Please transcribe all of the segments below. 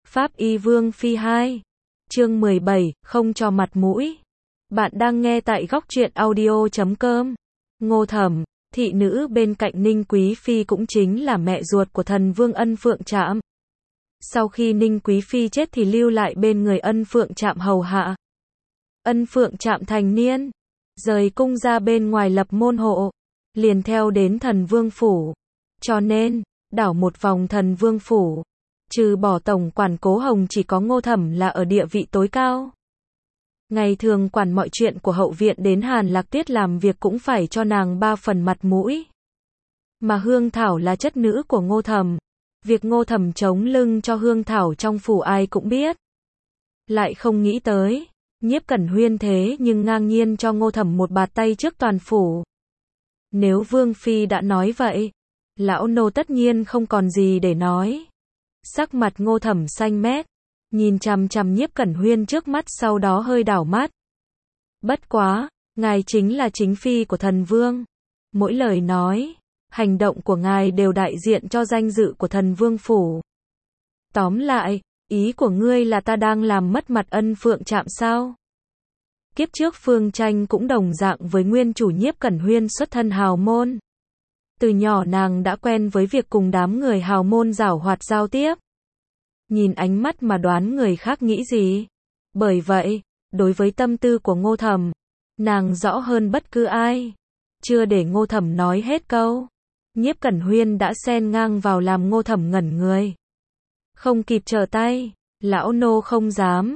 Pháp Y Vương Phi 2. Chương 17, không cho mặt mũi. Bạn đang nghe tại góc truyện audio.com. Ngô Thẩm, thị nữ bên cạnh Ninh Quý Phi cũng chính là mẹ ruột của thần vương Ân Phượng Trạm. Sau khi Ninh Quý Phi chết thì lưu lại bên người Ân Phượng Trạm hầu hạ. Ân Phượng Trạm thành niên, rời cung ra bên ngoài lập môn hộ, liền theo đến thần vương phủ. Cho nên, đảo một vòng thần vương phủ, trừ bỏ tổng quản Cố Hồng chỉ có Ngô Thẩm là ở địa vị tối cao. Ngày thường quản mọi chuyện của hậu viện đến Hàn Lạc Tuyết làm việc cũng phải cho nàng 3 phần mặt mũi. Mà Hương Thảo là chất nữ của Ngô Thẩm. Việc Ngô Thẩm chống lưng cho Hương Thảo trong phủ ai cũng biết. Lại không nghĩ tới, Nhiếp Cẩn Huyên thế nhưng ngang nhiên cho Ngô Thẩm một bạt tay trước toàn phủ. Nếu Vương Phi đã nói vậy, lão nô tất nhiên không còn gì để nói. Sắc mặt Ngô Thẩm xanh mét, nhìn chằm chằm Nhiếp Cẩn Huyên trước mắt, sau đó hơi đảo mắt. Bất quá, ngài chính là chính phi của thần vương. Mỗi lời nói, hành động của ngài đều đại diện cho danh dự của thần vương phủ. Tóm lại, ý của ngươi là ta đang làm mất mặt Ân Phượng Trạm sao? Kiếp trước Phương Tranh cũng đồng dạng với nguyên chủ Nhiếp Cẩn Huyên xuất thân hào môn. Từ nhỏ nàng đã quen với việc cùng đám người hào môn giảo hoạt giao tiếp. Nhìn ánh mắt mà đoán người khác nghĩ gì. Bởi vậy, đối với tâm tư của Ngô Thẩm, nàng rõ hơn bất cứ ai. Chưa để Ngô Thẩm nói hết câu, Nhiếp Cẩn Huyên đã xen ngang vào làm Ngô Thẩm ngẩn người. Không kịp trở tay, lão nô không dám,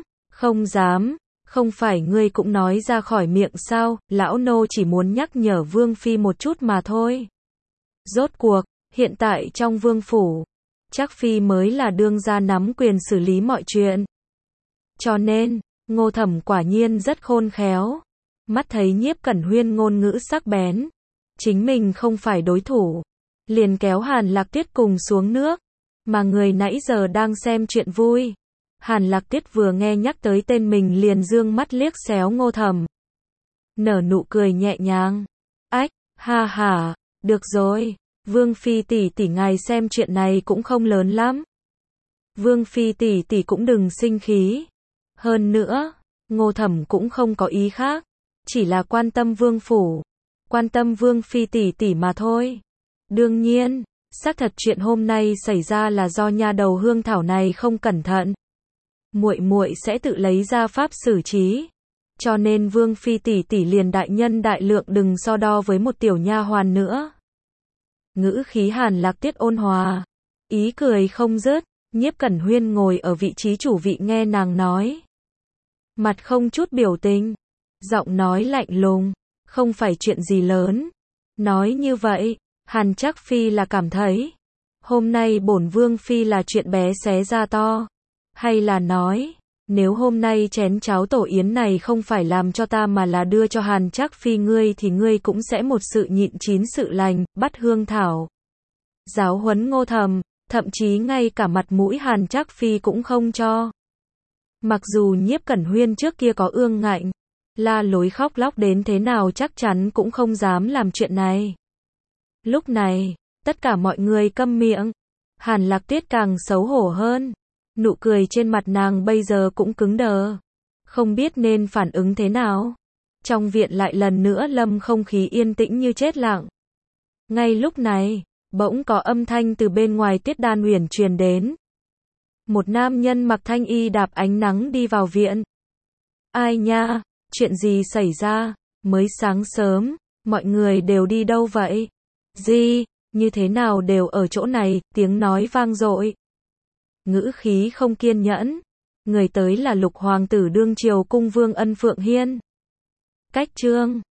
không phải ngươi cũng nói ra khỏi miệng sao, lão nô chỉ muốn nhắc nhở Vương Phi một chút mà thôi. Rốt cuộc, hiện tại trong vương phủ, chắc Phi mới là đương gia nắm quyền xử lý mọi chuyện. Cho nên, Ngô Thẩm quả nhiên rất khôn khéo. Mắt thấy Nhiếp Cẩn Huyên ngôn ngữ sắc bén, chính mình không phải đối thủ, liền kéo Hàn Lạc Tuyết cùng xuống nước. Mà người nãy giờ đang xem chuyện vui. Hàn Lạc Tuyết vừa nghe nhắc tới tên mình liền dương mắt liếc xéo Ngô Thẩm. Nở nụ cười nhẹ nhàng. Ách, ha ha, được rồi, Vương Phi tỷ tỷ ngài xem chuyện này cũng không lớn lắm. Vương Phi tỷ tỷ cũng đừng sinh khí. Hơn nữa, Ngô Thẩm cũng không có ý khác, chỉ là quan tâm vương phủ, quan tâm Vương Phi tỷ tỷ mà thôi. Đương nhiên, xác thật chuyện hôm nay xảy ra là do nha đầu Hương Thảo này không cẩn thận. Muội muội sẽ tự lấy ra pháp xử trí. Cho nên Vương Phi tỷ tỷ liền đại nhân đại lượng đừng so đo với một tiểu nha hoàn nữa. Ngữ khí Hàn Lạc Tuyết ôn hòa, ý cười không dứt. Nhiếp Cẩn Huyên ngồi ở vị trí chủ vị nghe nàng nói, mặt không chút biểu tình, giọng nói lạnh lùng, không phải chuyện gì lớn. Nói như vậy, Hàn Trác Phi là cảm thấy hôm nay bổn Vương Phi là chuyện bé xé ra to, hay là nói, nếu hôm nay chén cháo tổ yến này không phải làm cho ta mà là đưa cho Hàn Trác Phi ngươi thì ngươi cũng sẽ một sự nhịn chín sự lành, bắt Hương Thảo, giáo huấn Ngô Thẩm, thậm chí ngay cả mặt mũi Hàn Trác Phi cũng không cho. Mặc dù Nhiếp Cẩn Huyên trước kia có ương ngạnh, la lối khóc lóc đến thế nào chắc chắn cũng không dám làm chuyện này. Lúc này, tất cả mọi người câm miệng. Hàn Lạc Tuyết càng xấu hổ hơn. Nụ cười trên mặt nàng bây giờ cũng cứng đờ. Không biết nên phản ứng thế nào. Trong viện lại lần nữa lâm không khí yên tĩnh như chết lặng. Ngay lúc này, bỗng có âm thanh từ bên ngoài Tuyết Đan Uyển truyền đến. Một nam nhân mặc thanh y đạp ánh nắng đi vào viện. Ai nha, chuyện gì xảy ra, mới sáng sớm, mọi người đều đi đâu vậy? Gì, như thế nào đều ở chỗ này, tiếng nói vang dội. Ngữ khí không kiên nhẫn. Người tới là Lục Hoàng tử đương triều cung vương Ân Phượng Hiên. Cách chương